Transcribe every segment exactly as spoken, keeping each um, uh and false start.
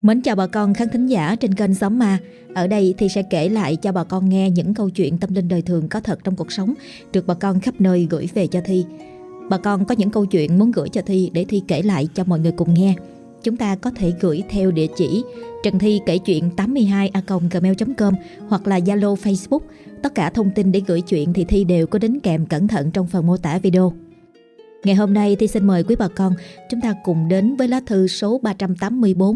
Mến chào bà con khán thính giả trên kênh Xóm Ma. Ở đây thì sẽ kể lại cho bà con nghe những câu chuyện tâm linh đời thường có thật trong cuộc sống, được bà con khắp nơi gửi về cho Thi. Bà con có những câu chuyện muốn gửi cho Thi để Thi kể lại cho mọi người cùng nghe, chúng ta có thể gửi theo địa chỉ Trần Thi kể chuyện tám mươi hai a còng gmail chấm com hoặc là Zalo, Facebook. Tất cả thông tin để gửi chuyện thì Thi đều có đính kèm cẩn thận trong phần mô tả video. Ngày hôm nay Thi xin mời quý bà con chúng ta cùng đến với lá thư số ba trăm tám mươi bốn.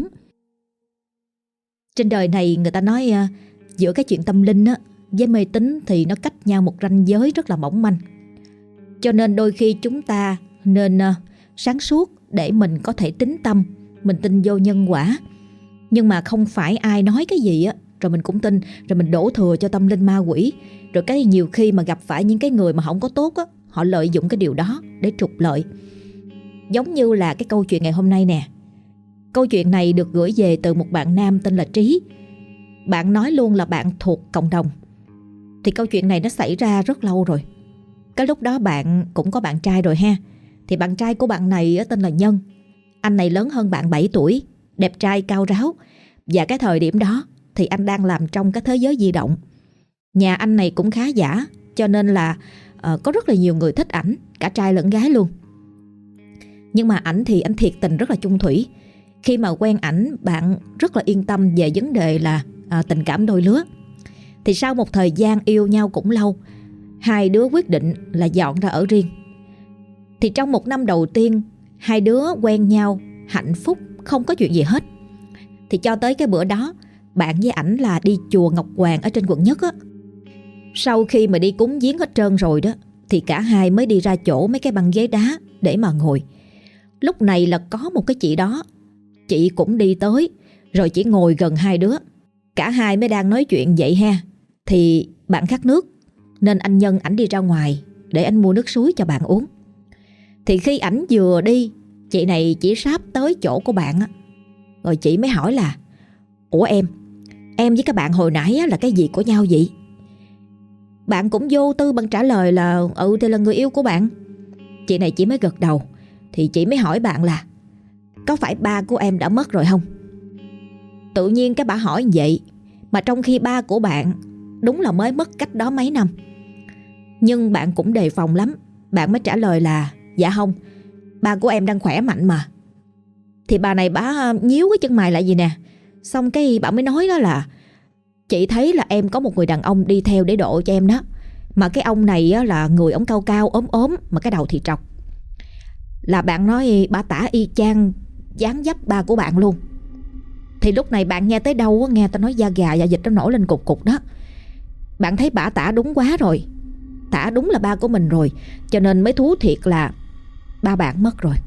Trên đời này người ta nói uh, giữa cái chuyện tâm linh á, với mê tín thì nó cách nhau một ranh giới rất là mỏng manh. Cho nên đôi khi chúng ta nên uh, sáng suốt để mình có thể tín tâm, mình tin vô nhân quả. Nhưng mà không phải ai nói cái gì á rồi mình cũng tin, rồi mình đổ thừa cho tâm linh ma quỷ. Rồi cái nhiều khi mà gặp phải những cái người mà không có tốt á, họ lợi dụng cái điều đó để trục lợi. Giống như là cái câu chuyện ngày hôm nay nè. Câu chuyện này được gửi về từ một bạn nam tên là Trí. Bạn nói luôn là bạn thuộc cộng đồng. Thì câu chuyện này nó xảy ra rất lâu rồi. Cái lúc đó bạn cũng có bạn trai rồi ha. Thì bạn trai của bạn này tên là Nhân. Anh này lớn hơn bạn bảy tuổi, đẹp trai cao ráo. Và cái thời điểm đó thì anh đang làm trong cái thế giới di động. Nhà anh này cũng khá giả, cho nên là uh, có rất là nhiều người thích ảnh, cả trai lẫn gái luôn. Nhưng mà ảnh thì anh thiệt tình rất là chung thủy. Khi mà quen ảnh, bạn rất là yên tâm về vấn đề là à, tình cảm đôi lứa. Thì sau một thời gian yêu nhau cũng lâu, hai đứa quyết định là dọn ra ở riêng. Thì trong một năm đầu tiên, hai đứa quen nhau hạnh phúc, không có chuyện gì hết. Thì cho tới cái bữa đó, bạn với ảnh là đi chùa Ngọc Hoàng ở trên quận Nhất á. Sau khi mà đi cúng viếng hết trơn rồi đó, thì cả hai mới đi ra chỗ mấy cái băng ghế đá để mà ngồi. Lúc này là có một cái chị đó, chị cũng đi tới, rồi chỉ ngồi gần hai đứa. Cả hai mới đang nói chuyện vậy ha. Thì bạn khát nước, nên anh Nhân ảnh đi ra ngoài để anh mua nước suối cho bạn uống. Thì khi ảnh vừa đi, chị này chỉ sáp tới chỗ của bạn á. Rồi chị mới hỏi là: Ủa em, em với các bạn hồi nãy á, là cái gì của nhau vậy? Bạn cũng vô tư bằng trả lời là ừ thì là người yêu của bạn. Chị này chỉ mới gật đầu. Thì chị mới hỏi bạn là: Có phải ba của em đã mất rồi không? Tự nhiên cái bà hỏi như vậy, mà trong khi ba của bạn đúng là mới mất cách đó mấy năm. Nhưng bạn cũng đề phòng lắm. Bạn mới trả lời là: Dạ không, ba của em đang khỏe mạnh mà. Thì bà này bà nhíu cái chân mày lại gì nè. Xong cái bà mới nói đó là: Chị thấy là em có một người đàn ông đi theo để độ cho em đó. Mà cái ông này á, là người ống cao cao ốm ốm, mà cái đầu thì trọc. Là bạn nói bà tả y chang dáng dấp ba của bạn luôn. Thì lúc này bạn nghe tới đâu á, nghe ta nói da gà da vịt nó nổi lên cục cục đó. Bạn thấy bả tả đúng quá rồi, tả đúng là ba của mình rồi, cho nên mới thú thiệt là ba bạn mất rồi.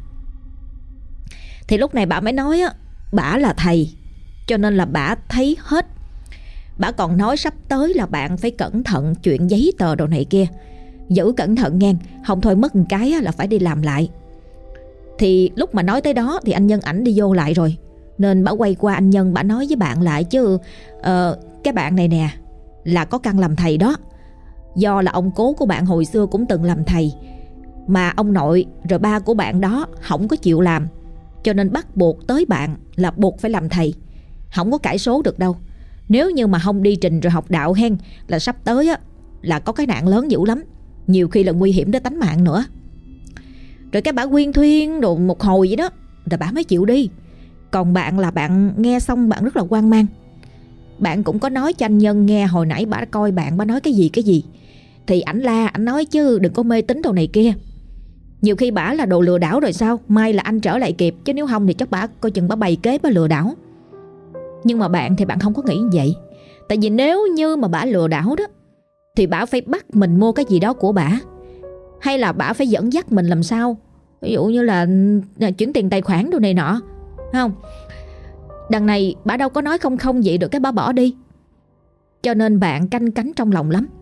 Thì lúc này bà mới nói á, bả là thầy, cho nên là bả thấy hết. Bả còn nói sắp tới là bạn phải cẩn thận chuyện giấy tờ đồ này kia. Giữ cẩn thận nghe, không thôi mất một cái là phải đi làm lại. Thì lúc mà nói tới đó thì anh Nhân ảnh đi vô lại rồi, nên bả quay qua anh Nhân, bả nói với bạn lại chứ uh, cái bạn này nè là có căn làm thầy đó. Do là ông cố của bạn hồi xưa cũng từng làm thầy, mà ông nội rồi ba của bạn đó không có chịu làm, cho nên bắt buộc tới bạn là buộc phải làm thầy. Không có cãi số được đâu. Nếu như mà không đi trình rồi học đạo hen, là sắp tới á, là có cái nạn lớn dữ lắm, nhiều khi là nguy hiểm đến tánh mạng nữa. Rồi cái bả quyên thuyên đồ một hồi vậy đó, rồi bả mới chịu đi. Còn bạn là bạn nghe xong bạn rất là hoang mang. Bạn cũng có nói cho anh Nhân nghe hồi nãy bả coi bạn bả nói cái gì cái gì. Thì ảnh la, ảnh nói chứ đừng có mê tín đồ này kia. Nhiều khi bả là đồ lừa đảo rồi sao, may là anh trở lại kịp, chứ nếu không thì chắc bả coi chừng bả bày kế bả lừa đảo. Nhưng mà bạn thì bạn không có nghĩ như vậy. Tại vì nếu như mà bả lừa đảo đó, thì bả phải bắt mình mua cái gì đó của bả, hay là bả phải dẫn dắt mình làm sao, ví dụ như là chuyển tiền tài khoản đồ này nọ, không? Đằng này bả đâu có nói không không vậy được cái bả bỏ đi. Cho nên bạn canh cánh trong lòng lắm.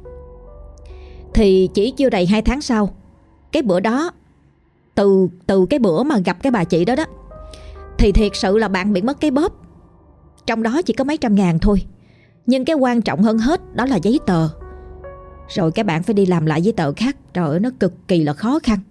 Thì chỉ chưa đầy hai tháng sau, cái bữa đó, Từ từ cái bữa mà gặp cái bà chị đó đó, thì thiệt sự là bạn bị mất cái bóp. Trong đó chỉ có mấy trăm ngàn thôi. Nhưng cái quan trọng hơn hết đó là giấy tờ. Rồi các bạn phải đi làm lại giấy tờ khác. Trời ơi, nó cực kỳ là khó khăn.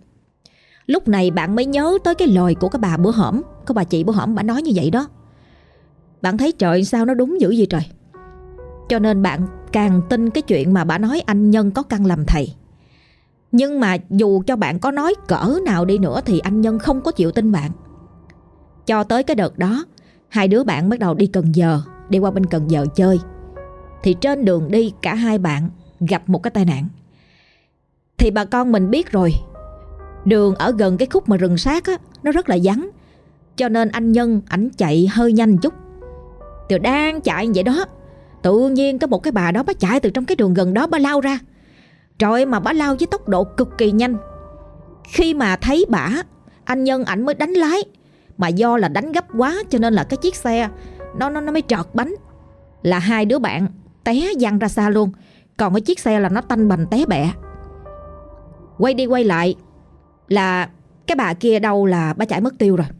Lúc này bạn mới nhớ tới cái lời của cái bà bữa hổm, có bà chị bữa hổm bà nói như vậy đó. Bạn thấy trời sao nó đúng dữ vậy trời. Cho nên bạn càng tin cái chuyện mà bà nói anh Nhân có căn làm thầy. Nhưng mà dù cho bạn có nói cỡ nào đi nữa thì anh Nhân không có chịu tin bạn. Cho tới cái đợt đó, hai đứa bạn bắt đầu đi Cần Giờ, đi qua bên Cần Giờ chơi. Thì trên đường đi cả hai bạn gặp một cái tai nạn. Thì bà con mình biết rồi, đường ở gần cái khúc mà rừng sát á, nó rất là vắng. Cho nên anh Nhân ảnh chạy hơi nhanh chút. Thì đang chạy như vậy đó, tự nhiên có một cái bà đó bà chạy từ trong cái đường gần đó bà lao ra. Trời, mà bà lao với tốc độ cực kỳ nhanh. Khi mà thấy bả, anh Nhân ảnh mới đánh lái. Mà do là đánh gấp quá cho nên là cái chiếc xe Nó nó, nó mới trợt bánh. Là hai đứa bạn té văng ra xa luôn. Còn cái chiếc xe là nó tanh bành té bẹ. Quay đi quay lại là cái bà kia đâu là bà chạy mất tiêu rồi.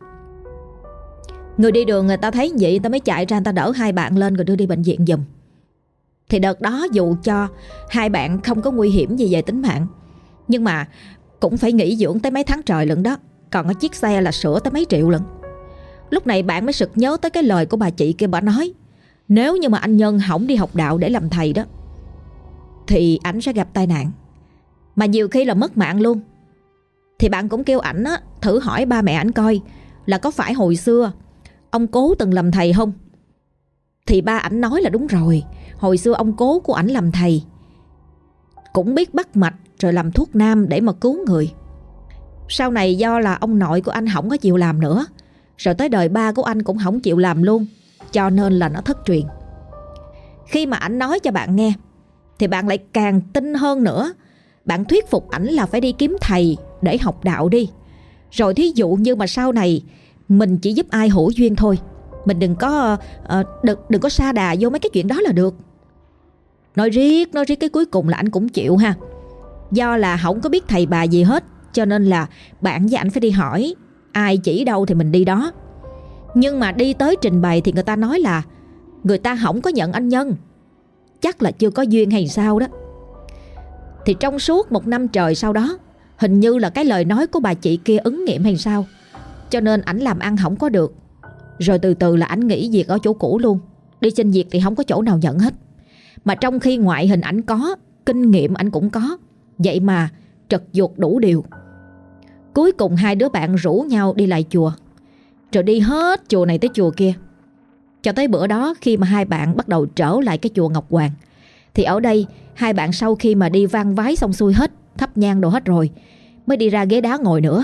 Người đi đường người ta thấy vậy, người ta mới chạy ra, người ta đỡ hai bạn lên rồi đưa đi bệnh viện giùm. Thì đợt đó dù cho hai bạn không có nguy hiểm gì về tính mạng, nhưng mà cũng phải nghỉ dưỡng tới mấy tháng trời lận đó. Còn cái chiếc xe là sửa tới mấy triệu lận. Lúc này bạn mới sực nhớ tới cái lời của bà chị kia, bà nói nếu như mà anh Nhân không đi học đạo để làm thầy đó thì ảnh sẽ gặp tai nạn, mà nhiều khi là mất mạng luôn. Thì bạn cũng kêu ảnh á, thử hỏi ba mẹ ảnh coi là có phải hồi xưa ông Cố từng làm thầy không. Thì ba ảnh nói là đúng rồi, hồi xưa ông Cố của ảnh làm thầy, cũng biết bắt mạch rồi làm thuốc nam để mà cứu người. Sau này do là ông nội của anh không có chịu làm nữa, rồi tới đời ba của anh cũng không chịu làm luôn, cho nên là nó thất truyền. Khi mà ảnh nói cho bạn nghe thì bạn lại càng tin hơn nữa. Bạn thuyết phục ảnh là phải đi kiếm thầy để học đạo đi. Rồi thí dụ như mà sau này mình chỉ giúp ai hữu duyên thôi, mình đừng có uh, đừng, đừng có sa đà vô mấy cái chuyện đó là được. Nói riết nói riết cái cuối cùng là ảnh cũng chịu ha. Do là không có biết thầy bà gì hết, cho nên là bạn với ảnh phải đi hỏi, ai chỉ đâu thì mình đi đó. Nhưng mà đi tới trình bày thì người ta nói là người ta không có nhận anh Nhân, chắc là chưa có duyên hay sao đó. Thì trong suốt một năm trời sau đó, hình như là cái lời nói của bà chị kia ứng nghiệm hay sao, cho nên ảnh làm ăn không có được. Rồi từ từ là ảnh nghỉ việc ở chỗ cũ luôn. Đi xin việc thì không có chỗ nào nhận hết. Mà trong khi ngoại hình ảnh có, kinh nghiệm ảnh cũng có, vậy mà trật ruột đủ điều. Cuối cùng hai đứa bạn rủ nhau đi lại chùa, rồi đi hết chùa này tới chùa kia. Cho tới bữa đó khi mà hai bạn bắt đầu trở lại cái chùa Ngọc Hoàng, thì ở đây hai bạn sau khi mà đi vang vái xong xuôi hết, thắp nhang đồ hết rồi, mới đi ra ghế đá ngồi nữa.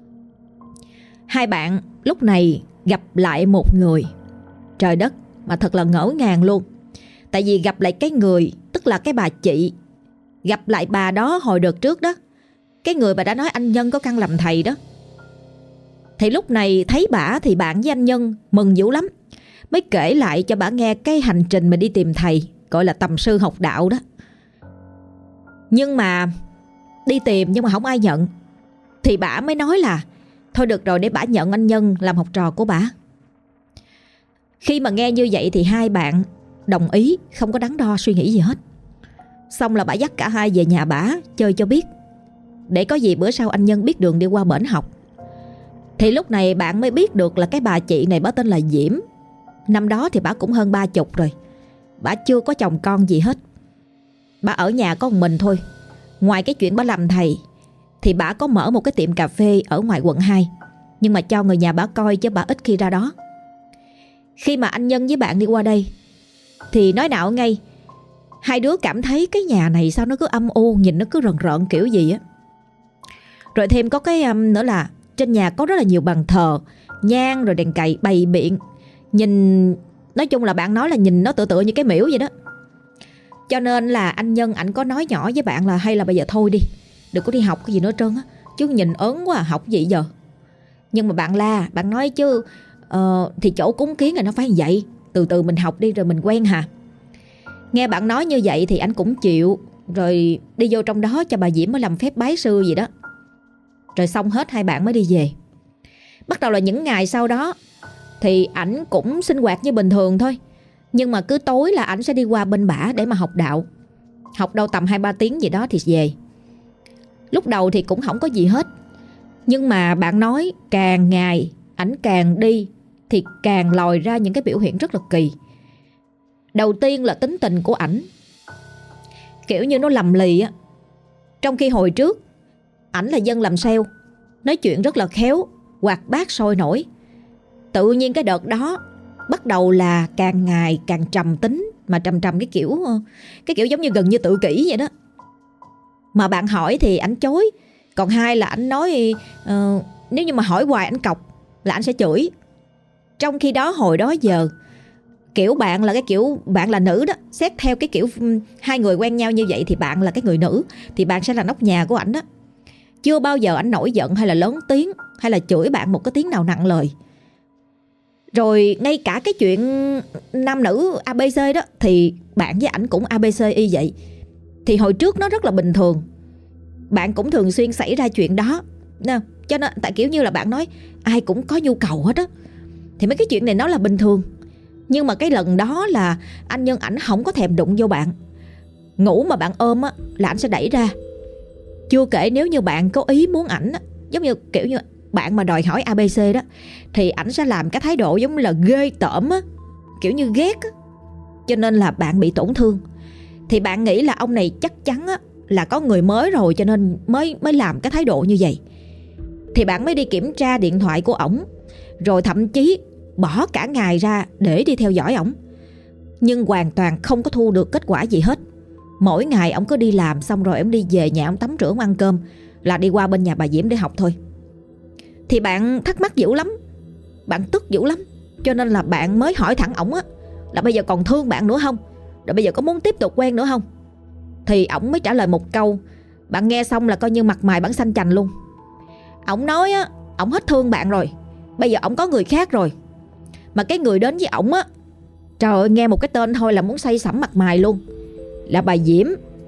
Hai bạn lúc này gặp lại một người. Trời đất, mà thật là ngỡ ngàng luôn. Tại vì gặp lại cái người, tức là cái bà chị, gặp lại bà đó hồi đợt trước đó, cái người bà đã nói anh Nhân có căn làm thầy đó. Thì lúc này thấy bả thì bạn với anh Nhân mừng dữ lắm, mới kể lại cho bả nghe cái hành trình mà đi tìm thầy, gọi là tầm sư học đạo đó. Nhưng mà đi tìm nhưng mà không ai nhận. Thì bả mới nói là thôi được rồi, để bả nhận anh Nhân làm học trò của bả. Khi mà nghe như vậy thì hai bạn đồng ý, không có đắn đo suy nghĩ gì hết. Xong là bả dắt cả hai về nhà bả chơi cho biết, để có gì bữa sau anh Nhân biết đường đi qua bển học. Thì lúc này bạn mới biết được là cái bà chị này bả tên là Diễm. Năm đó thì bả cũng hơn ba chục rồi. Bả chưa có chồng con gì hết. Bả ở nhà có một mình thôi. Ngoài cái chuyện bả làm thầy thì bả có mở một cái tiệm cà phê ở ngoài quận hai, nhưng mà cho người nhà bả coi chứ bả ít khi ra đó. Khi mà anh Nhân với bạn đi qua đây thì nói nào ngay, hai đứa cảm thấy cái nhà này sao nó cứ âm u, nhìn nó cứ rợn rợn kiểu gì á. Rồi thêm có cái um, nữa là trên nhà có rất là nhiều bàn thờ, nhang rồi đèn cầy bày biện. Nhìn, nói chung là bạn nói là nhìn nó tựa tựa như cái miễu vậy đó. Cho nên là anh Nhân ảnh có nói nhỏ với bạn là hay là bây giờ thôi đi, đừng có đi học cái gì nữa trơn á, chứ nhìn ớn quá à, học gì giờ. Nhưng mà bạn la, bạn nói chứ uh, thì chỗ cúng kiến này nó phải như vậy, từ từ mình học đi rồi mình quen hà. Nghe bạn nói như vậy thì anh cũng chịu. Rồi đi vô trong đó cho bà Diễm mới làm phép bái sư gì đó. Rồi xong hết hai bạn mới đi về. Bắt đầu là những ngày sau đó thì ảnh cũng sinh hoạt như bình thường thôi. Nhưng mà cứ tối là ảnh sẽ đi qua bên bả để mà học đạo. Học đâu tầm hai ba tiếng gì đó thì về. Lúc đầu thì cũng không có gì hết. Nhưng mà bạn nói càng ngày ảnh càng đi thì càng lòi ra những cái biểu hiện rất là kỳ. Đầu tiên là tính tình của ảnh, kiểu như nó lầm lì á. Trong khi hồi trước ảnh là dân làm sale, nói chuyện rất là khéo, hoạt bát sôi nổi. Tự nhiên cái đợt đó bắt đầu là càng ngày càng trầm tính, mà trầm trầm cái kiểu cái kiểu giống như gần như tự kỷ vậy đó. Mà bạn hỏi thì ảnh chối. Còn hai là ảnh nói uh, nếu như mà hỏi hoài ảnh cọc là ảnh sẽ chửi. Trong khi đó hồi đó giờ kiểu bạn là cái kiểu bạn là nữ đó, xét theo cái kiểu hai người quen nhau như vậy thì bạn là cái người nữ, thì bạn sẽ là nóc nhà của ảnh đó. Chưa bao giờ ảnh nổi giận hay là lớn tiếng hay là chửi bạn một cái tiếng nào nặng lời. Rồi ngay cả cái chuyện nam nữ a bê xê đó thì bạn với ảnh cũng a bê xê y vậy. Thì hồi trước nó rất là bình thường, bạn cũng thường xuyên xảy ra chuyện đó nè. Cho nên tại kiểu như là bạn nói ai cũng có nhu cầu hết á, thì mấy cái chuyện này nó là bình thường. Nhưng mà cái lần đó là anh Nhân ảnh không có thèm đụng vô bạn. Ngủ mà bạn ôm á là ảnh sẽ đẩy ra. Chưa kể nếu như bạn có ý muốn ảnh á, giống như kiểu như bạn mà đòi hỏi a bê xê đó, thì ảnh sẽ làm cái thái độ giống như là ghê tởm á, kiểu như ghét á. Cho nên là bạn bị tổn thương. Thì bạn nghĩ là ông này chắc chắn á là có người mới rồi, cho nên mới mới làm cái thái độ như vậy. Thì bạn mới đi kiểm tra điện thoại của ổng, rồi thậm chí bỏ cả ngày ra để đi theo dõi ổng. Nhưng hoàn toàn không có thu được kết quả gì hết. Mỗi ngày ổng cứ đi làm xong rồi ổng đi về nhà, ổng tắm rửa, ổng ăn cơm là đi qua bên nhà bà Diễm để học thôi. Thì bạn thắc mắc dữ lắm, bạn tức dữ lắm. Cho nên là bạn mới hỏi thẳng ổng á là bây giờ còn thương bạn nữa không, rồi bây giờ có muốn tiếp tục quen nữa không. Thì ổng mới trả lời một câu, bạn nghe xong là coi như mặt mày bạn xanh chành luôn. Ổng nói á, ổng hết thương bạn rồi, bây giờ ổng có người khác rồi. Mà cái người đến với ổng á, trời ơi, nghe một cái tên thôi là muốn say sẩm mặt mày luôn, là bà Diễm.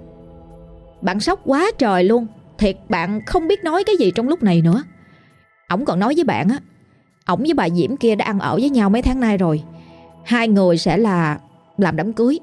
Bạn sốc quá trời luôn. Thiệt bạn không biết nói cái gì trong lúc này nữa. Ổng còn nói với bạn á, ổng với bà Diễm kia đã ăn ở với nhau mấy tháng nay rồi, hai người sẽ là làm đám cưới.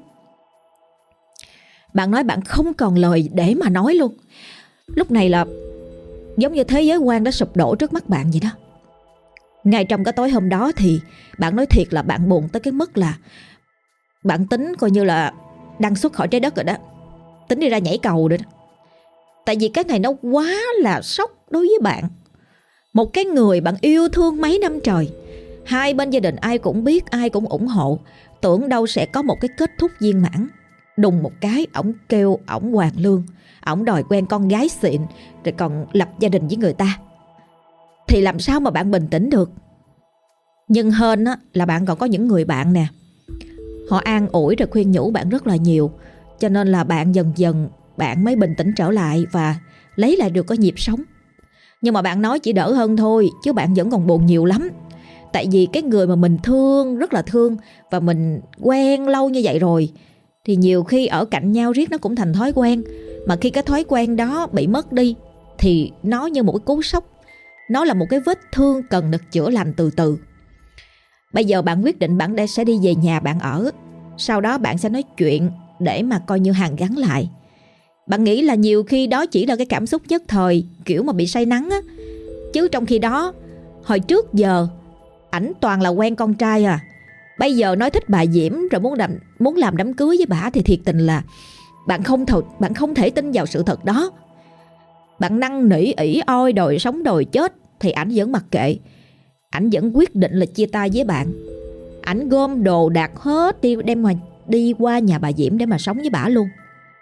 Bạn nói bạn không còn lời để mà nói luôn. Lúc này là giống như thế giới quan đã sụp đổ trước mắt bạn vậy đó. Ngay trong cái tối hôm đó thì bạn nói thiệt là bạn buồn tới cái mức là bạn tính coi như là đăng xuất khỏi trái đất rồi đó, tính đi ra nhảy cầu rồi đó. Tại vì cái này nó quá là sốc đối với bạn. Một cái người bạn yêu thương mấy năm trời, hai bên gia đình ai cũng biết, ai cũng ủng hộ, tưởng đâu sẽ có một cái kết thúc viên mãn. Đùng một cái ổng kêu ổng hoàn lương, ổng đòi quen con gái xịn, rồi còn lập gia đình với người ta. Thì làm sao mà bạn bình tĩnh được. Nhưng hên á, là bạn còn có những người bạn nè, họ an ủi rồi khuyên nhủ bạn rất là nhiều. Cho nên là bạn dần dần bạn mới bình tĩnh trở lại và lấy lại được cái nhịp sống. Nhưng mà bạn nói chỉ đỡ hơn thôi, chứ bạn vẫn còn buồn nhiều lắm. Tại vì cái người mà mình thương, rất là thương, và mình quen lâu như vậy rồi, thì nhiều khi ở cạnh nhau riết nó cũng thành thói quen. Mà khi cái thói quen đó bị mất đi thì nó như một cái cú sốc, nó là một cái vết thương cần được chữa lành từ từ. Bây giờ bạn quyết định bạn sẽ đi về nhà bạn ở. Sau đó bạn sẽ nói chuyện để mà coi như hàn gắn lại. Bạn nghĩ là nhiều khi đó chỉ là cái cảm xúc nhất thời, kiểu mà bị say nắng á. Chứ trong khi đó hồi trước giờ ảnh toàn là quen con trai à. Bây giờ nói thích bà Diễm rồi muốn làm, muốn làm đám cưới với bà thì thiệt tình là bạn không, th- bạn không thể tin vào sự thật đó. Bạn năn nỉ ỉ oi đòi sống đòi chết thì ảnh vẫn mặc kệ. Ảnh vẫn quyết định là chia tay với bạn. Ảnh gom đồ đạc hết đi, đem mà đi qua nhà bà Diễm để mà sống với bà luôn.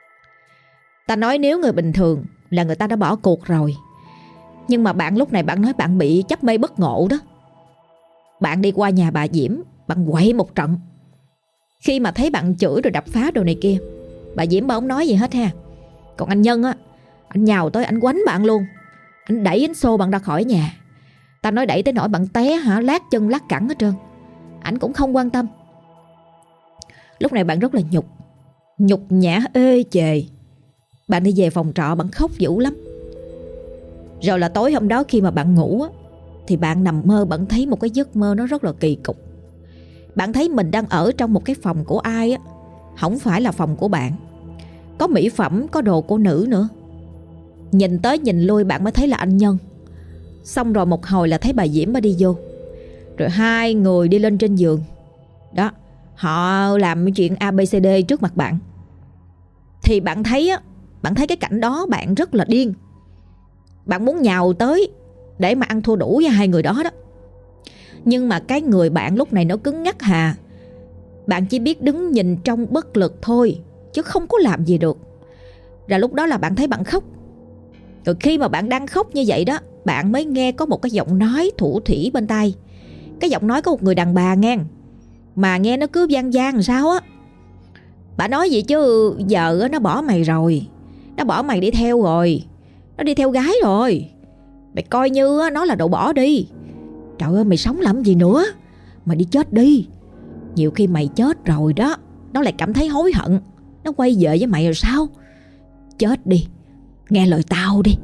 Ta nói nếu người bình thường là người ta đã bỏ cuộc rồi. Nhưng mà bạn lúc này bạn nói bạn bị chấp mê bất ngộ đó. Bạn đi qua nhà bà Diễm, bạn quậy một trận. Khi mà thấy bạn chửi rồi đập phá đồ này kia, bà Diễm bà không nói gì hết ha. Còn anh Nhân á, anh nhào tới anh quánh bạn luôn. Anh đẩy anh xô bạn ra khỏi nhà. Ta nói đẩy tới nỗi bạn té hả, lát chân lát cẳng hết trơn. Ảnh cũng không quan tâm. Lúc này bạn rất là nhục, nhục nhã ê chề. Bạn đi về phòng trọ bạn khóc dữ lắm. Rồi là tối hôm đó khi mà bạn ngủ á, thì bạn nằm mơ bạn thấy một cái giấc mơ nó rất là kỳ cục. Bạn thấy mình đang ở trong một cái phòng của ai á, không phải là phòng của bạn. Có mỹ phẩm, có đồ của nữ nữa. Nhìn tới nhìn lui bạn mới thấy là anh Nhân. Xong rồi một hồi là thấy bà Diễm mới đi vô. Rồi hai người đi lên trên giường. Đó, họ làm cái chuyện a bê xê đê trước mặt bạn. Thì bạn thấy á, bạn thấy cái cảnh đó bạn rất là điên. Bạn muốn nhào tới để mà ăn thua đủ với hai người đó đó. Nhưng mà cái người bạn lúc này nó cứng ngắc hà. Bạn chỉ biết đứng nhìn trong bất lực thôi, chứ không có làm gì được. Rồi lúc đó là bạn thấy bạn khóc. Rồi khi mà bạn đang khóc như vậy đó, bạn mới nghe có một cái giọng nói thủ thỉ bên tai. Cái giọng nói có một người đàn bà nghe, mà nghe nó cứ vang vang làm sao á. Bà nói gì chứ giờ nó bỏ mày rồi, nó bỏ mày đi theo rồi, nó đi theo gái rồi. Mày coi như nó là đồ bỏ đi. Trời ơi, mày sống làm gì nữa, mày đi chết đi. Nhiều khi mày chết rồi đó, nó lại cảm thấy hối hận, nó quay về với mày rồi sao. Chết đi, nghe lời tao đi.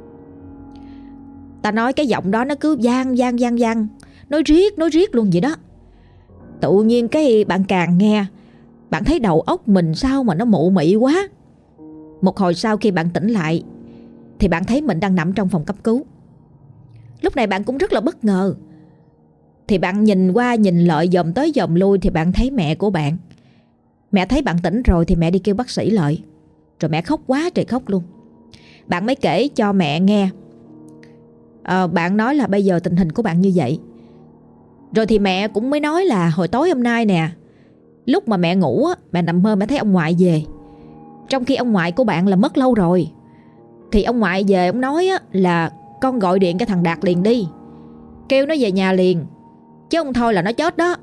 Ta nói cái giọng đó nó cứ vang vang vang vang, nói riết nói riết luôn vậy đó. Tự nhiên cái bạn càng nghe, bạn thấy đầu óc mình sao mà nó mụ mị quá. Một hồi sau khi bạn tỉnh lại thì bạn thấy mình đang nằm trong phòng cấp cứu. Lúc này bạn cũng rất là bất ngờ. Thì bạn nhìn qua nhìn lại dòm tới dòm lui thì bạn thấy mẹ của bạn. Mẹ thấy bạn tỉnh rồi thì mẹ đi kêu bác sĩ lại. Rồi mẹ khóc quá trời khóc luôn. Bạn mới kể cho mẹ nghe. à, Bạn nói là bây giờ tình hình của bạn như vậy. Rồi thì mẹ cũng mới nói là hồi tối hôm nay nè, lúc mà mẹ ngủ á, mẹ nằm mơ mẹ thấy ông ngoại về. Trong khi ông ngoại của bạn là mất lâu rồi. Thì ông ngoại về ông nói á, là con gọi điện cái thằng Đạt liền đi, kêu nó về nhà liền, chứ không thôi là nó chết đó.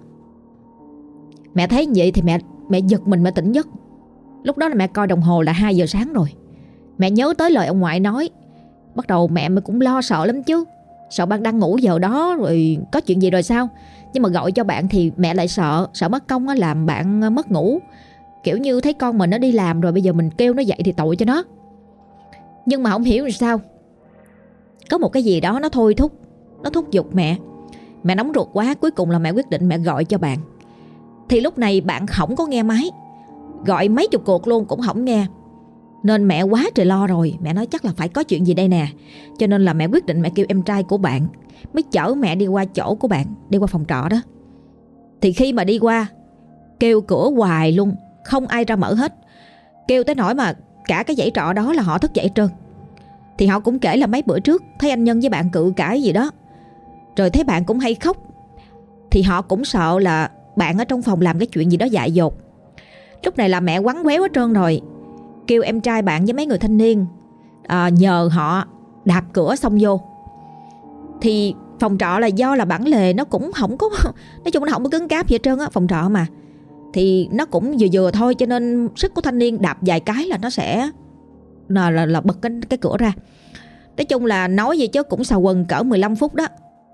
Mẹ thấy vậy thì mẹ mẹ giật mình, mẹ tỉnh giấc. Lúc đó là mẹ coi đồng hồ là hai giờ sáng rồi. Mẹ nhớ tới lời ông ngoại nói. Bắt đầu mẹ mới cũng lo sợ lắm chứ. Sợ bạn đang ngủ giờ đó rồi có chuyện gì rồi sao. Nhưng mà gọi cho bạn thì mẹ lại sợ. Sợ mất công á, làm bạn mất ngủ. Kiểu như thấy con mình nó đi làm rồi, bây giờ mình kêu nó dậy thì tội cho nó. Nhưng mà không hiểu làm sao, có một cái gì đó nó thôi thúc, nó thúc giục mẹ. Mẹ nóng ruột quá, cuối cùng là mẹ quyết định mẹ gọi cho bạn. Thì lúc này bạn không có nghe máy, gọi mấy chục cuộc luôn cũng không nghe. Nên mẹ quá trời lo rồi. Mẹ nói chắc là phải có chuyện gì đây nè. Cho nên là mẹ quyết định mẹ kêu em trai của bạn mới chở mẹ đi qua chỗ của bạn, đi qua phòng trọ đó. Thì khi mà đi qua, kêu cửa hoài luôn, không ai ra mở hết. Kêu tới nỗi mà cả cái dãy trọ đó là họ thức dậy hết trơn. Thì họ cũng kể là mấy bữa trước thấy anh Nhân với bạn cự cãi gì đó, rồi thấy bạn cũng hay khóc. Thì họ cũng sợ là bạn ở trong phòng làm cái chuyện gì đó dại dột. Lúc này là mẹ quắn quéo hết trơn rồi. Kêu em trai bạn với mấy người thanh niên à, nhờ họ đạp cửa xông vô. Thì phòng trọ là do là bản lề nó cũng không có, nói chung nó không có cứng cáp gì hết trơn á, phòng trọ mà. Thì nó cũng vừa vừa thôi, cho nên sức của thanh niên đạp vài cái là nó sẽ là, là, là bật cái, cái cửa ra. Nói chung là nói gì chứ cũng xào quần cỡ mười lăm phút đó.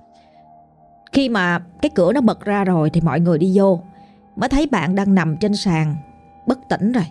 Khi mà cái cửa nó bật ra rồi thì mọi người đi vô mới thấy bạn đang nằm trên sàn bất tỉnh rồi.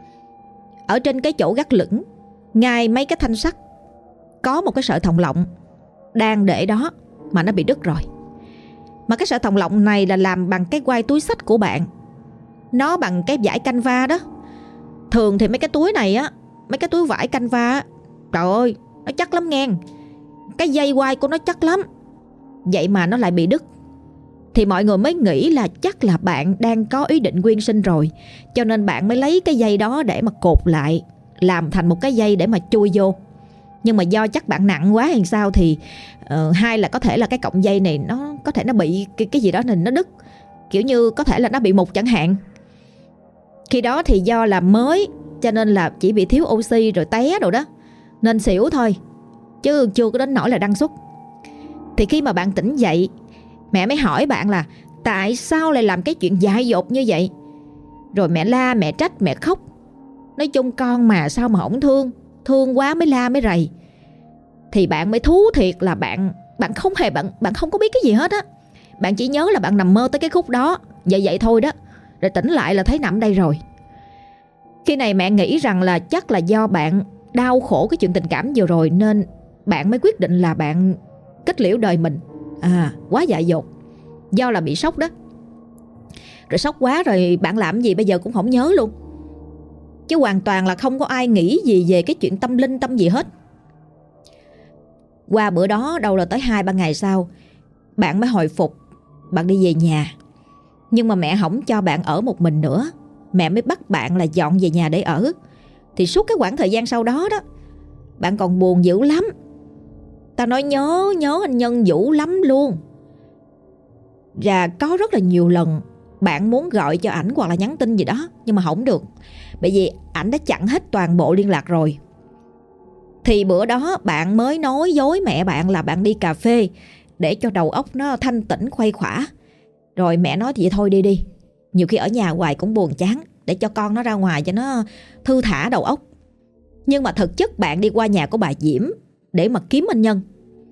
Ở trên cái chỗ gác lửng, ngay mấy cái thanh sắt, có một cái sợi thòng lọng đang để đó mà nó bị đứt rồi. Mà cái sợi thòng lọng này là làm bằng cái quai túi xách của bạn. Nó bằng cái vải canva đó. Thường thì mấy cái túi này á, mấy cái túi vải canva á, trời ơi, nó chắc lắm nghe. Cái dây quai của nó chắc lắm. Vậy mà nó lại bị đứt. Thì mọi người mới nghĩ là chắc là bạn đang có ý định quyên sinh rồi, cho nên bạn mới lấy cái dây đó để mà cột lại, làm thành một cái dây để mà chui vô. Nhưng mà do chắc bạn nặng quá hay sao thì uh, hay là có thể là cái cọng dây này nó có thể nó bị cái, cái gì đó nên nó đứt. Kiểu như có thể là nó bị mục chẳng hạn. Khi đó thì do là mới, cho nên là chỉ bị thiếu oxy rồi té rồi đó, nên xỉu thôi, chứ chưa có đến nỗi là đăng xuất. Thì khi mà bạn tỉnh dậy, mẹ mới hỏi bạn là tại sao lại làm cái chuyện dại dột như vậy. Rồi mẹ la, mẹ trách, mẹ khóc. Nói chung con mà sao mà không thương, thương quá mới la mới rầy. Thì bạn mới thú thiệt là bạn bạn không hề bạn bạn không có biết cái gì hết á. Bạn chỉ nhớ là bạn nằm mơ tới cái khúc đó, vậy vậy thôi đó. Rồi tỉnh lại là thấy nằm đây rồi. Khi này mẹ nghĩ rằng là chắc là do bạn đau khổ cái chuyện tình cảm vừa rồi, nên bạn mới quyết định là bạn kết liễu đời mình. À, quá dại dột, do là bị sốc đó. Rồi sốc quá rồi bạn làm gì bây giờ cũng không nhớ luôn. Chứ hoàn toàn là không có ai nghĩ gì về cái chuyện tâm linh tâm gì hết. Qua bữa đó đâu là tới hai ba ngày sau, bạn mới hồi phục. bạn đi về nhà. Nhưng mà mẹ không cho bạn ở một mình nữa, mẹ mới bắt bạn là dọn về nhà để ở. Thì suốt cái khoảng thời gian sau đó đó, bạn còn buồn dữ lắm. Ta nói nhớ nhớ anh Nhân dữ lắm luôn. Và có rất là nhiều lần bạn muốn gọi cho ảnh hoặc là nhắn tin gì đó, nhưng mà không được, bởi vì ảnh đã chặn hết toàn bộ liên lạc rồi. Thì bữa đó bạn mới nói dối mẹ bạn là bạn đi cà phê để cho đầu óc nó thanh tĩnh khuây khỏa. Rồi mẹ nói thì thôi đi đi, nhiều khi ở nhà hoài cũng buồn chán, để cho con nó ra ngoài cho nó thư thả đầu óc. Nhưng mà thực chất bạn đi qua nhà của bà Diễm để mà kiếm anh Nhân.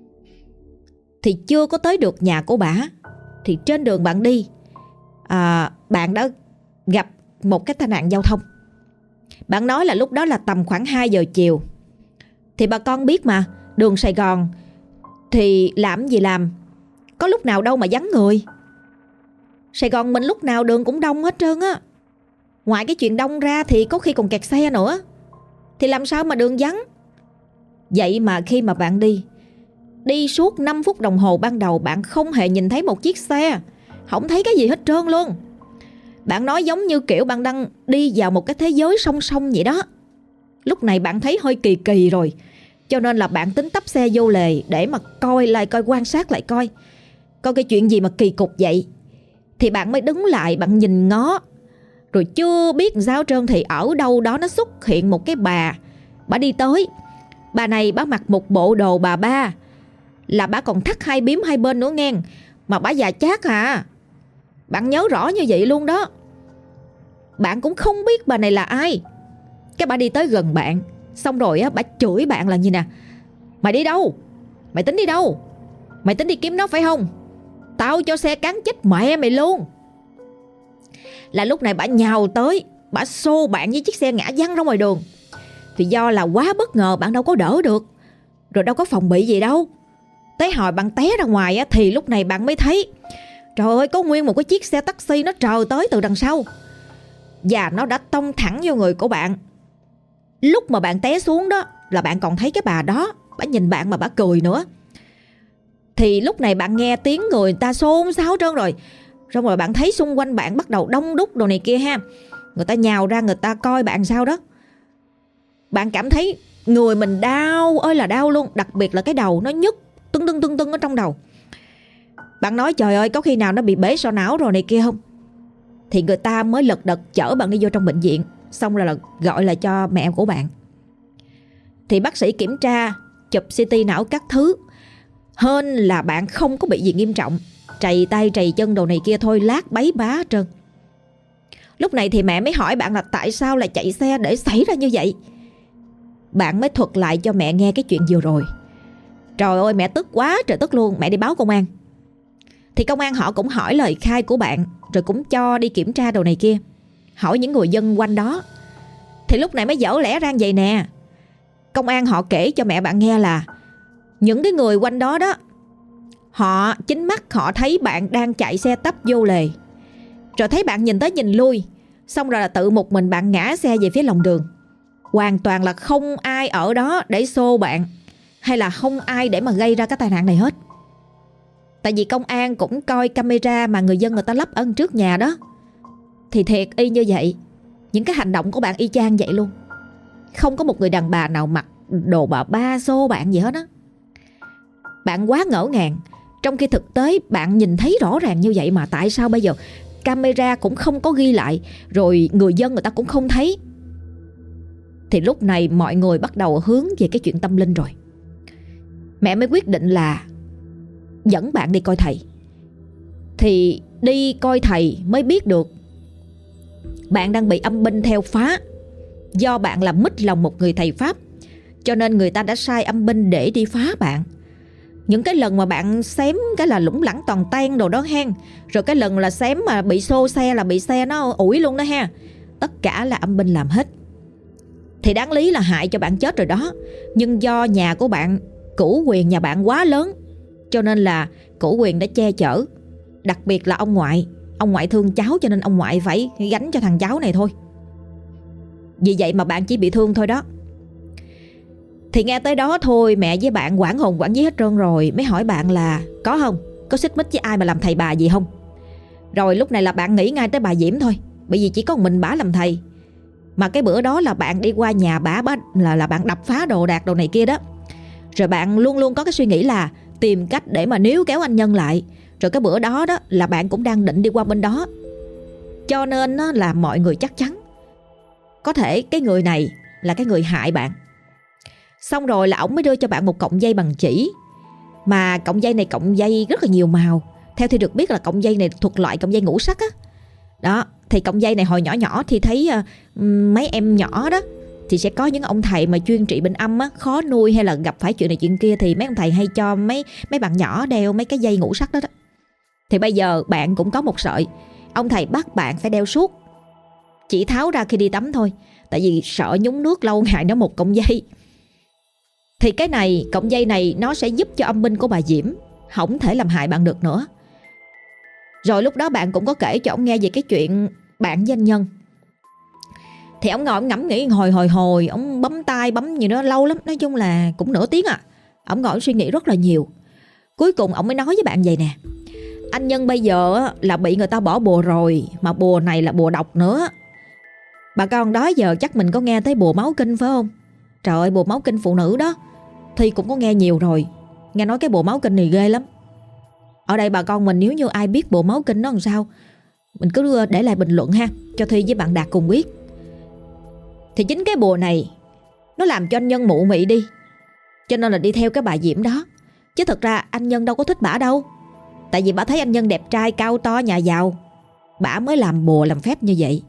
Thì chưa có tới được nhà của bà, thì trên đường bạn đi, à, bạn đã gặp một cái tai nạn giao thông. Bạn nói là lúc đó là tầm khoảng hai giờ chiều. Thì bà con biết mà, đường Sài Gòn thì làm gì làm, có lúc nào đâu mà vắng người. Sài Gòn mình lúc nào đường cũng đông hết trơn á. Ngoài cái chuyện đông ra thì có khi còn kẹt xe nữa, thì làm sao mà đường vắng. Vậy mà khi mà bạn đi Đi suốt năm phút đồng hồ ban đầu, bạn không hề nhìn thấy một chiếc xe, không thấy cái gì hết trơn luôn. Bạn nói giống như kiểu bạn đang đi vào một cái thế giới song song vậy đó. Lúc này bạn thấy hơi kỳ kỳ rồi, cho nên là bạn tính tấp xe vô lề để mà coi lại, coi quan sát lại coi Coi cái chuyện gì mà kỳ cục vậy. Thì bạn mới đứng lại, bạn nhìn ngó. Rồi chưa biết sao hết trơn, thì ở đâu đó nó xuất hiện một cái bà. Bà đi tới. Bà này bà mặc một bộ đồ bà ba, là bà còn thắt hai bím hai bên nữa nghe. Mà bà già chát à. Bạn nhớ rõ như vậy luôn đó. Bạn cũng không biết bà này là ai. Cái bà đi tới gần bạn, xong rồi á, bà chửi bạn là như nè: mày đi đâu? Mày tính đi đâu? Mày tính đi kiếm nó phải không? Tao cho xe cán chết mẹ mày luôn. Là lúc này bà nhào tới, bà xô bạn với chiếc xe ngã văng ra ngoài đường. Thì do là quá bất ngờ, bạn đâu có đỡ được, rồi đâu có phòng bị gì đâu. Tới hồi bạn té ra ngoài á, thì lúc này bạn mới thấy, trời ơi, có nguyên một cái chiếc xe taxi nó trờ tới từ đằng sau, và nó đã tông thẳng vô người của bạn. Lúc mà bạn té xuống đó, là bạn còn thấy cái bà đó, bà nhìn bạn mà bà cười nữa. Thì lúc này bạn nghe tiếng người ta xôn xáo trơn rồi. Xong rồi bạn thấy xung quanh bạn bắt đầu đông đúc đồ này kia ha. Người ta nhào ra, người ta coi bạn sao đó. Bạn cảm thấy người mình đau ơi là đau luôn. Đặc biệt là cái đầu nó nhức tưng tưng tưng tưng ở trong đầu. Bạn nói trời ơi, có khi nào nó bị bể sọ não rồi này kia không? Thì người ta mới lật đật chở bạn đi vô trong bệnh viện. Xong rồi là gọi lại cho mẹ của bạn. Thì bác sĩ kiểm tra, chụp xê tê não các thứ. Hên là bạn không có bị gì nghiêm trọng, trầy tay trầy chân đồ này kia thôi, lát bấy bá hết trơn. Lúc này thì mẹ mới hỏi bạn là tại sao lại chạy xe để xảy ra như vậy. Bạn mới thuật lại cho mẹ nghe cái chuyện vừa rồi. Trời ơi, mẹ tức quá trời tức luôn. Mẹ đi báo công an. Thì công an họ cũng hỏi lời khai của bạn, rồi cũng cho đi kiểm tra đồ này kia, hỏi những người dân quanh đó. Thì lúc này mới dở lẽ ra vậy nè. Công an họ kể cho mẹ bạn nghe là những cái người quanh đó đó, họ chính mắt họ thấy bạn đang chạy xe tấp vô lề, rồi thấy bạn nhìn tới nhìn lui, xong rồi là tự một mình bạn ngã xe về phía lòng đường. Hoàn toàn là không ai ở đó để xô bạn, hay là không ai để mà gây ra cái tai nạn này hết. Tại vì công an cũng coi camera mà người dân người ta lắp ở trước nhà đó. Thì thiệt y như vậy. Những cái hành động của bạn y chang vậy luôn. Không có một người đàn bà nào mặc đồ bà ba xô bạn gì hết á. Bạn quá ngỡ ngàng. Trong khi thực tế bạn nhìn thấy rõ ràng như vậy, mà tại sao bây giờ camera cũng không có ghi lại, rồi người dân người ta cũng không thấy. Thì lúc này mọi người bắt đầu hướng về cái chuyện tâm linh rồi. Mẹ mới quyết định là dẫn bạn đi coi thầy. Thì đi coi thầy mới biết được bạn đang bị âm binh theo phá. Do bạn làm mít lòng một người thầy Pháp, cho nên người ta đã sai âm binh để đi phá bạn. Những cái lần mà bạn xém cái là lủng lẳng toàn tan đồ đó hen. Rồi cái lần là xém mà bị xô xe là bị xe nó ủi luôn đó ha. Tất cả là âm binh làm hết. Thì đáng lý là hại cho bạn chết rồi đó. Nhưng do nhà của bạn, cửu quyền nhà bạn quá lớn, cho nên là cửu quyền đã che chở. Đặc biệt là ông ngoại. Ông ngoại thương cháu, cho nên ông ngoại phải gánh cho thằng cháu này thôi. Vì vậy mà bạn chỉ bị thương thôi đó. Thì nghe tới đó thôi, mẹ với bạn hoảng hồn hoảng vía hết trơn rồi. Mới hỏi bạn là có không? có xích mích với ai mà làm thầy bà gì không. Rồi lúc này là bạn nghĩ ngay tới bà Diễm thôi, bởi vì chỉ có một mình bả làm thầy. Mà cái bữa đó là bạn đi qua nhà bả là, là bạn đập phá đồ đạc đồ này kia đó. Rồi bạn luôn luôn có cái suy nghĩ là tìm cách để mà níu kéo anh Nhân lại. Rồi cái bữa đó đó là bạn cũng đang định đi qua bên đó. Cho nên đó là mọi người chắc chắn có thể cái người này là cái người hại bạn. Xong rồi là ổng mới đưa cho bạn một cọng dây bằng chỉ. Mà cọng dây này cọng dây rất là nhiều màu. Theo thì được biết là cọng dây này thuộc loại cọng dây ngũ sắc á. Đó, thì cọng dây này hồi nhỏ nhỏ thì thấy uh, mấy em nhỏ đó thì sẽ có những ông thầy mà chuyên trị bệnh âm á, khó nuôi hay là gặp phải chuyện này chuyện kia thì mấy ông thầy hay cho mấy mấy bạn nhỏ đeo mấy cái dây ngũ sắc đó đó. Thì bây giờ bạn cũng có một sợi. Ông thầy bắt bạn phải đeo suốt, chỉ tháo ra khi đi tắm thôi, tại vì sợ nhúng nước lâu ngày nó một cọng dây. Thì cái này, cọng dây này nó sẽ giúp cho âm binh của bà Diễm không thể làm hại bạn được nữa. Rồi lúc đó bạn cũng có kể cho ông nghe về cái chuyện bạn với anh Nhân. Thì ông ngồi ông ngẫm nghĩ hồi hồi hồi, ông bấm tay bấm gì đó lâu lắm, nói chung là cũng nửa tiếng à. Ông ngồi ông suy nghĩ rất là nhiều. Cuối cùng ông mới nói với bạn vậy nè: anh Nhân bây giờ là bị người ta bỏ bùa rồi, mà bùa này là bùa độc nữa. Bà con đó giờ chắc mình có nghe tới bùa máu kinh phải không? Trời ơi, bùa máu kinh phụ nữ đó Thi cũng có nghe nhiều rồi. Nghe nói cái bùa máu kinh này ghê lắm. Ở đây bà con mình nếu như ai biết bùa máu kinh nó làm sao, mình cứ để lại bình luận ha, cho Thi với bạn Đạt cùng biết. Thì chính cái bùa này nó làm cho anh Nhân mụ mị đi, cho nên là đi theo cái bà Diễm đó. Chứ thật ra anh Nhân đâu có thích bả đâu. Tại vì bả thấy anh Nhân đẹp trai, cao to, nhà giàu, bả mới làm bùa làm phép như vậy.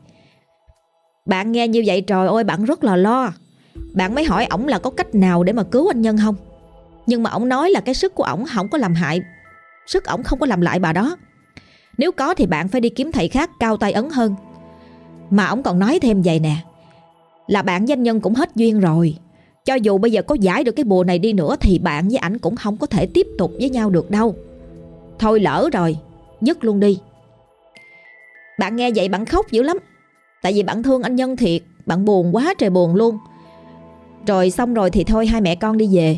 Bạn nghe như vậy trời ơi, bạn rất là lo. Bạn mới hỏi ổng là có cách nào để mà cứu anh Nhân không. Nhưng mà ổng nói là cái sức của ổng không có làm hại, sức ổng không có làm lại bà đó. Nếu có thì bạn phải đi kiếm thầy khác cao tay ấn hơn. Mà ổng còn nói thêm vậy nè, là bạn với anh Nhân cũng hết duyên rồi. Cho dù bây giờ có giải được cái bùa này đi nữa thì bạn với ảnh cũng không có thể tiếp tục với nhau được đâu. Thôi lỡ rồi, dứt luôn đi. Bạn nghe vậy bạn khóc dữ lắm. Tại vì bạn thương anh Nhân thiệt, bạn buồn quá trời buồn luôn. Rồi xong rồi thì thôi hai mẹ con đi về.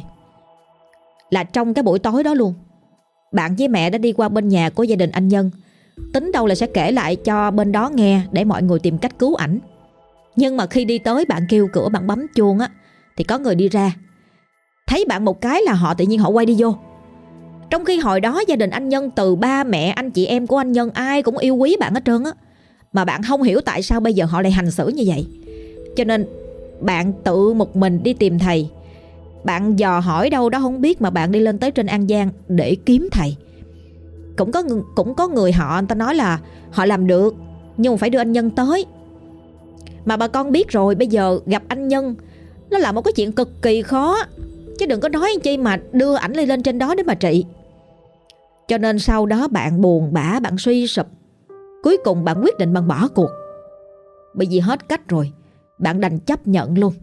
Là trong cái buổi tối đó luôn, bạn với mẹ đã đi qua bên nhà của gia đình anh Nhân, tính đâu là sẽ kể lại cho bên đó nghe để mọi người tìm cách cứu ảnh. Nhưng mà khi đi tới bạn kêu cửa, bạn bấm chuông á, thì có người đi ra. Thấy bạn một cái là họ tự nhiên họ quay đi vô. Trong khi hồi đó gia đình anh Nhân, từ ba mẹ anh chị em của anh Nhân ai cũng yêu quý bạn hết trơn á. Mà bạn không hiểu tại sao bây giờ họ lại hành xử như vậy. Cho nên bạn tự một mình đi tìm thầy. Bạn dò hỏi đâu đó không biết mà bạn đi lên tới trên An Giang để kiếm thầy. Cũng có cũng có người họ người ta nói là họ làm được, nhưng mà phải đưa anh Nhân tới. Mà bà con biết rồi, bây giờ gặp anh Nhân nó là một cái chuyện cực kỳ khó, chứ đừng có nói chi mà đưa ảnh lên trên đó để mà trị. Cho nên sau đó bạn buồn bã, bạn suy sụp. Cuối cùng bạn quyết định bạn bỏ cuộc. Bởi vì hết cách rồi, bạn đành chấp nhận luôn.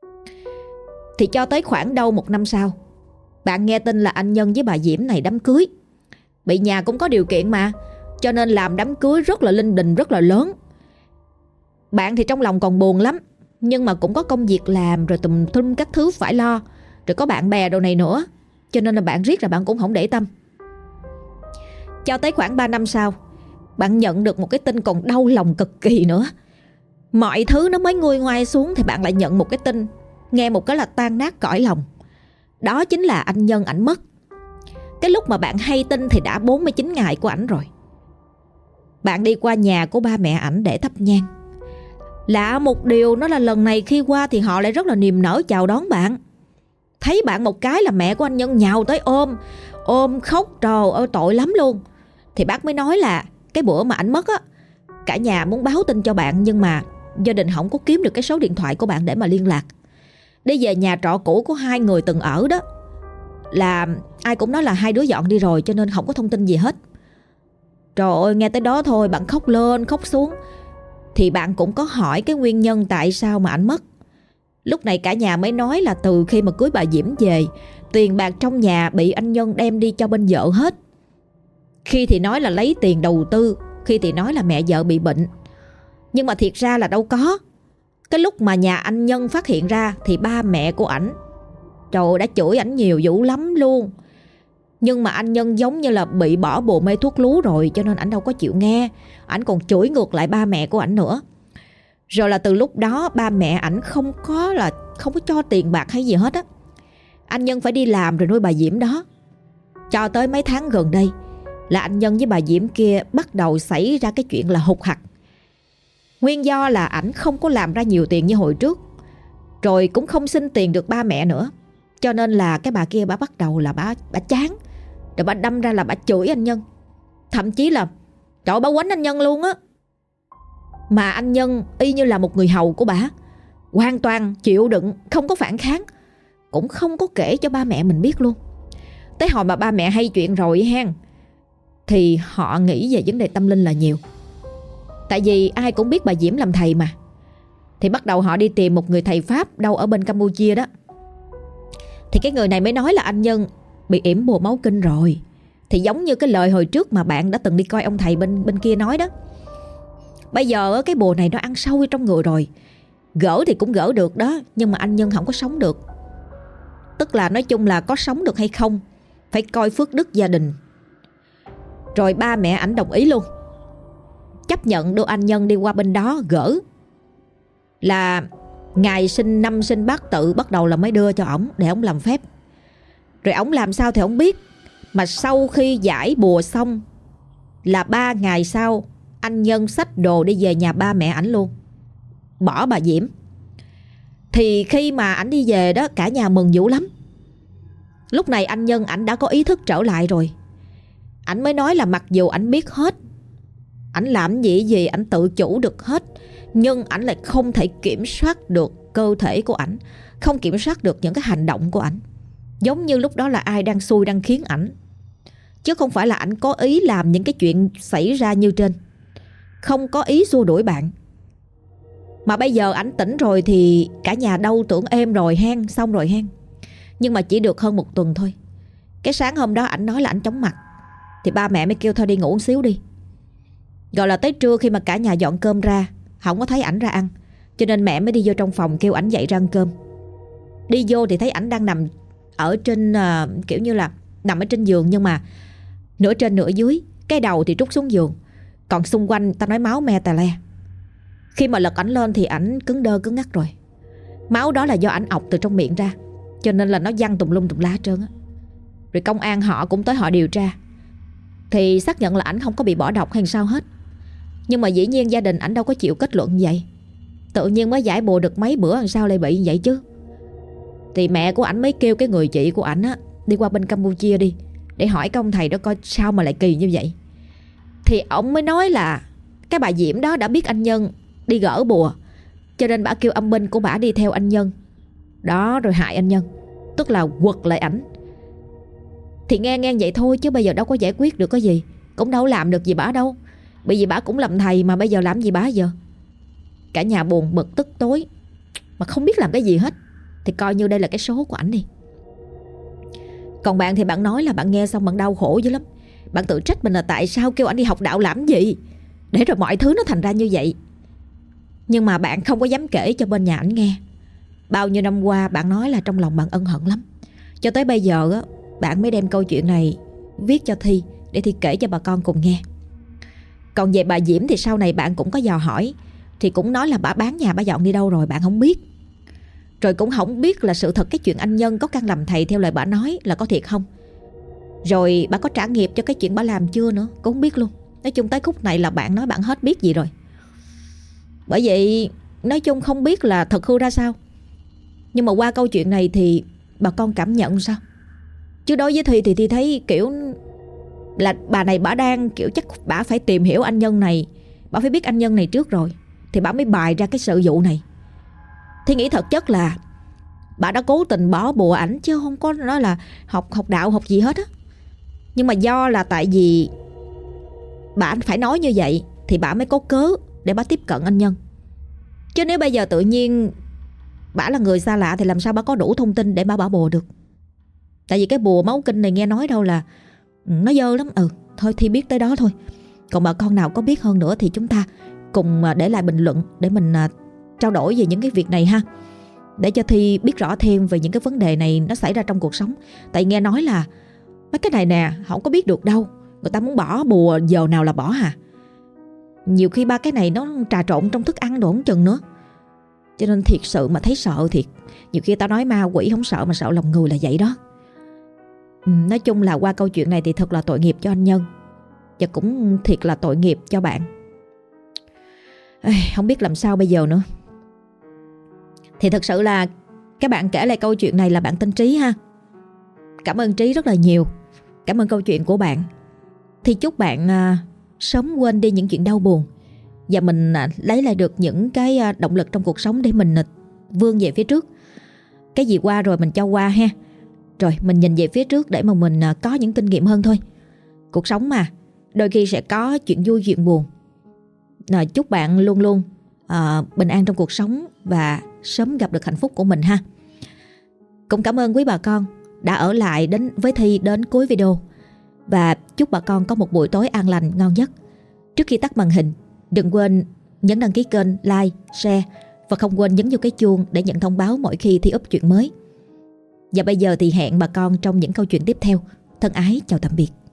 Thì cho tới khoảng đâu một năm sau, bạn nghe tin là anh Nhân với bà Diễm này đám cưới. Bị nhà cũng có điều kiện mà, cho nên làm đám cưới rất là linh đình, rất là lớn. Bạn thì trong lòng còn buồn lắm, nhưng mà cũng có công việc làm, rồi tùm thum các thứ phải lo, rồi có bạn bè đồ này nữa, cho nên là bạn riết là bạn cũng không để tâm. Cho tới khoảng ba năm sau, bạn nhận được một cái tin còn đau lòng cực kỳ nữa. Mọi thứ nó mới nguôi ngoai xuống thì bạn lại nhận một cái tin, nghe một cái là tan nát cõi lòng. Đó chính là anh Nhân ảnh mất. Cái lúc mà bạn hay tin thì đã bốn mươi chín ngày của ảnh rồi. Bạn đi qua nhà của ba mẹ ảnh để thắp nhang. Lạ một điều đó là lần này khi qua thì họ lại rất là niềm nở chào đón bạn. Thấy bạn một cái là mẹ của anh Nhân nhào tới ôm, ôm khóc trời ơi tội lắm luôn. Thì bác mới nói là cái bữa mà ảnh mất á, cả nhà muốn báo tin cho bạn, nhưng mà gia đình không có kiếm được cái số điện thoại của bạn để mà liên lạc. Đi về nhà trọ cũ của hai người từng ở đó, là ai cũng nói là hai đứa dọn đi rồi, cho nên không có thông tin gì hết. Trời ơi, nghe tới đó thôi bạn khóc lên khóc xuống. Thì bạn cũng có hỏi cái nguyên nhân tại sao mà ảnh mất. Lúc này cả nhà mới nói là từ khi mà cưới bà Diễm về, tiền bạc trong nhà bị anh Nhân đem đi cho bên vợ hết. Khi thì nói là lấy tiền đầu tư, khi thì nói là mẹ vợ bị bệnh. Nhưng mà thiệt ra là đâu có. Cái lúc mà nhà anh Nhân phát hiện ra thì ba mẹ của ảnh, trời ơi, đã chửi ảnh nhiều dữ lắm luôn. Nhưng mà anh Nhân giống như là bị bỏ bùa mê thuốc lú rồi, cho nên ảnh đâu có chịu nghe. Ảnh còn chửi ngược lại ba mẹ của ảnh nữa. Rồi là từ lúc đó ba mẹ ảnh không có là không có cho tiền bạc hay gì hết á. Anh Nhân phải đi làm rồi nuôi bà Diễm đó. Cho tới mấy tháng gần đây là anh Nhân với bà Diễm kia bắt đầu xảy ra cái chuyện là hụt hặc. Nguyên do là ảnh không có làm ra nhiều tiền như hồi trước, rồi cũng không xin tiền được ba mẹ nữa. Cho nên là cái bà kia bà bắt đầu là bà, bà chán. Rồi bà đâm ra là bà chửi anh Nhân. Thậm chí là trời ơi, bà quánh anh Nhân luôn á. Mà anh Nhân y như là một người hầu của bà, hoàn toàn chịu đựng, không có phản kháng, cũng không có kể cho ba mẹ mình biết luôn. Tới hồi mà ba mẹ hay chuyện rồi hen, thì họ nghĩ về vấn đề tâm linh là nhiều. Tại vì ai cũng biết bà Diễm làm thầy mà. Thì bắt đầu họ đi tìm một người thầy Pháp đâu ở bên Campuchia đó. Thì cái người này mới nói là anh Nhân bị yểm bùa máu kinh rồi. Thì giống như cái lời hồi trước mà bạn đã từng đi coi ông thầy bên bên kia nói đó. Bây giờ cái bùa này nó ăn sâu trong người rồi. Gỡ thì cũng gỡ được đó, nhưng mà anh Nhân không có sống được. Tức là nói chung là có sống được hay không phải coi phước đức gia đình. Rồi ba mẹ ảnh đồng ý luôn, chấp nhận đưa anh Nhân đi qua bên đó gỡ. Là ngày sinh năm sinh bát tự bắt đầu là mới đưa cho ổng để ổng làm phép. Rồi ổng làm sao thì ổng biết. Mà sau khi giải bùa xong là ba ngày sau, anh Nhân xách đồ đi về nhà ba mẹ ảnh luôn, bỏ bà Diễm. Thì khi mà ảnh đi về đó, cả nhà mừng dữ lắm. Lúc này anh Nhân ảnh đã có ý thức trở lại rồi. Ảnh mới nói là mặc dù ảnh biết hết, ảnh làm gì gì ảnh tự chủ được hết, nhưng ảnh lại không thể kiểm soát được cơ thể của ảnh, không kiểm soát được những cái hành động của ảnh. Giống như lúc đó là ai đang xui đang khiến ảnh, chứ không phải là ảnh có ý làm những cái chuyện xảy ra như trên. Không có ý xua đuổi bạn. Mà bây giờ ảnh tỉnh rồi thì cả nhà đâu tưởng êm rồi hen, xong rồi hen. Nhưng mà chỉ được hơn một tuần thôi. Cái sáng hôm đó ảnh nói là ảnh chóng mặt. Thì ba mẹ mới kêu thôi đi ngủ một xíu đi. Gọi là tới trưa khi mà cả nhà dọn cơm ra, không có thấy ảnh ra ăn, cho nên mẹ mới đi vô trong phòng kêu ảnh dậy ra ăn cơm. Đi vô thì thấy ảnh đang nằm ở trên uh, kiểu như là nằm ở trên giường, nhưng mà nửa trên nửa dưới, cái đầu thì trút xuống giường, còn xung quanh ta nói máu me tà le. Khi mà lật ảnh lên thì ảnh cứng đơ cứng ngắc rồi. Máu đó là do ảnh ọc từ trong miệng ra, cho nên là nó văng tùm lum tùm lá hết trơn á. Rồi công an họ cũng tới họ điều tra, thì xác nhận là ảnh không có bị bỏ độc hay sao hết. Nhưng mà dĩ nhiên gia đình ảnh đâu có chịu kết luận vậy. Tự nhiên mới giải bùa được mấy bữa làm sao lại bị vậy chứ. Thì mẹ của ảnh mới kêu cái người chị của ảnh á đi qua bên Campuchia đi, để hỏi cái ông thầy đó coi sao mà lại kỳ như vậy. Thì ổng mới nói là cái bà Diễm đó đã biết anh Nhân đi gỡ bùa, cho nên bả kêu âm binh của bả đi theo anh Nhân đó, rồi hại anh Nhân, tức là quật lại ảnh. Thì nghe nghe vậy thôi chứ bây giờ đâu có giải quyết được cái gì, cũng đâu làm được gì bả đâu. Bởi vì bả cũng làm thầy mà bây giờ làm gì bả giờ. Cả nhà buồn bực tức tối mà không biết làm cái gì hết. Thì coi như đây là cái số của ảnh đi. Còn bạn thì bạn nói là bạn nghe xong bạn đau khổ dữ lắm. Bạn tự trách mình là tại sao kêu ảnh đi học đạo làm gì, để rồi mọi thứ nó thành ra như vậy. Nhưng mà bạn không có dám kể cho bên nhà ảnh nghe. Bao nhiêu năm qua bạn nói là trong lòng bạn ân hận lắm. Cho tới bây giờ á, bạn mới đem câu chuyện này viết cho Thi, để Thi kể cho bà con cùng nghe. Còn về bà Diễm thì sau này bạn cũng có dò hỏi, thì cũng nói là bà bán nhà bà dọn đi đâu rồi bạn không biết. Rồi cũng không biết là sự thật cái chuyện anh Nhân có căn làm thầy theo lời bà nói là có thiệt không. Rồi bà có trả nghiệp cho cái chuyện bà làm chưa nữa, cũng không biết luôn. Nói chung tới khúc này là bạn nói bạn hết biết gì rồi. Bởi vậy nói chung không biết là thật hư ra sao. Nhưng mà qua câu chuyện này thì bà con cảm nhận sao? Chứ đối với Thi thì Thi thấy kiểu là bà này bà đang kiểu chắc bà phải tìm hiểu anh Nhân này, bà phải biết anh Nhân này trước rồi thì bà mới bày ra cái sự vụ này. Thi nghĩ thật chất là bà đã cố tình bỏ bùa ảnh, chứ không có nói là học học đạo học gì hết á. Nhưng mà do là tại vì bà phải nói như vậy thì bà mới có cớ để bà tiếp cận anh Nhân. Chứ nếu bây giờ tự nhiên bà là người xa lạ thì làm sao bà có đủ thông tin để bà bỏ bùa được. Tại vì cái bùa máu kinh này nghe nói đâu là nó dơ lắm. Ừ thôi Thi biết tới đó thôi. Còn bà con nào có biết hơn nữa thì chúng ta cùng để lại bình luận để mình trao đổi về những cái việc này ha, để cho Thi biết rõ thêm về những cái vấn đề này nó xảy ra trong cuộc sống. Tại nghe nói là Mấy cái này nè không có biết được đâu, người ta muốn bỏ bùa giờ nào là bỏ hả? Nhiều khi ba cái này nó trà trộn trong thức ăn đồ không chừng nữa. Cho nên thiệt sự mà thấy sợ thiệt. Nhiều khi tao nói ma quỷ không sợ mà sợ lòng người là vậy đó. ừ, Nói chung là qua câu chuyện này thì thật là tội nghiệp cho anh Nhân, và cũng thiệt là tội nghiệp cho bạn. Ê, không biết làm sao bây giờ nữa. Thì thật sự là các bạn kể lại câu chuyện này là bạn tên Trí ha. Cảm ơn Trí rất là nhiều. Cảm ơn câu chuyện của bạn. Thì chúc bạn à, sớm quên đi những chuyện đau buồn, và mình à, lấy lại được những cái à, động lực trong cuộc sống để mình à, vươn về phía trước. Cái gì qua rồi mình cho qua ha. Rồi mình nhìn về phía trước để mà mình à, có những kinh nghiệm hơn thôi. Cuộc sống mà, đôi khi sẽ có chuyện vui chuyện buồn. à, Chúc bạn luôn luôn à, bình an trong cuộc sống và sớm gặp được hạnh phúc của mình ha. Cũng cảm ơn quý bà con đã ở lại đến với Thi đến cuối video. Và chúc bà con có một buổi tối an lành ngon giấc. Trước khi tắt màn hình, đừng quên nhấn đăng ký kênh, like, share và không quên nhấn vô cái chuông để nhận thông báo mỗi khi Thi up chuyện mới. Và bây giờ thì hẹn bà con trong những câu chuyện tiếp theo. Thân ái chào tạm biệt.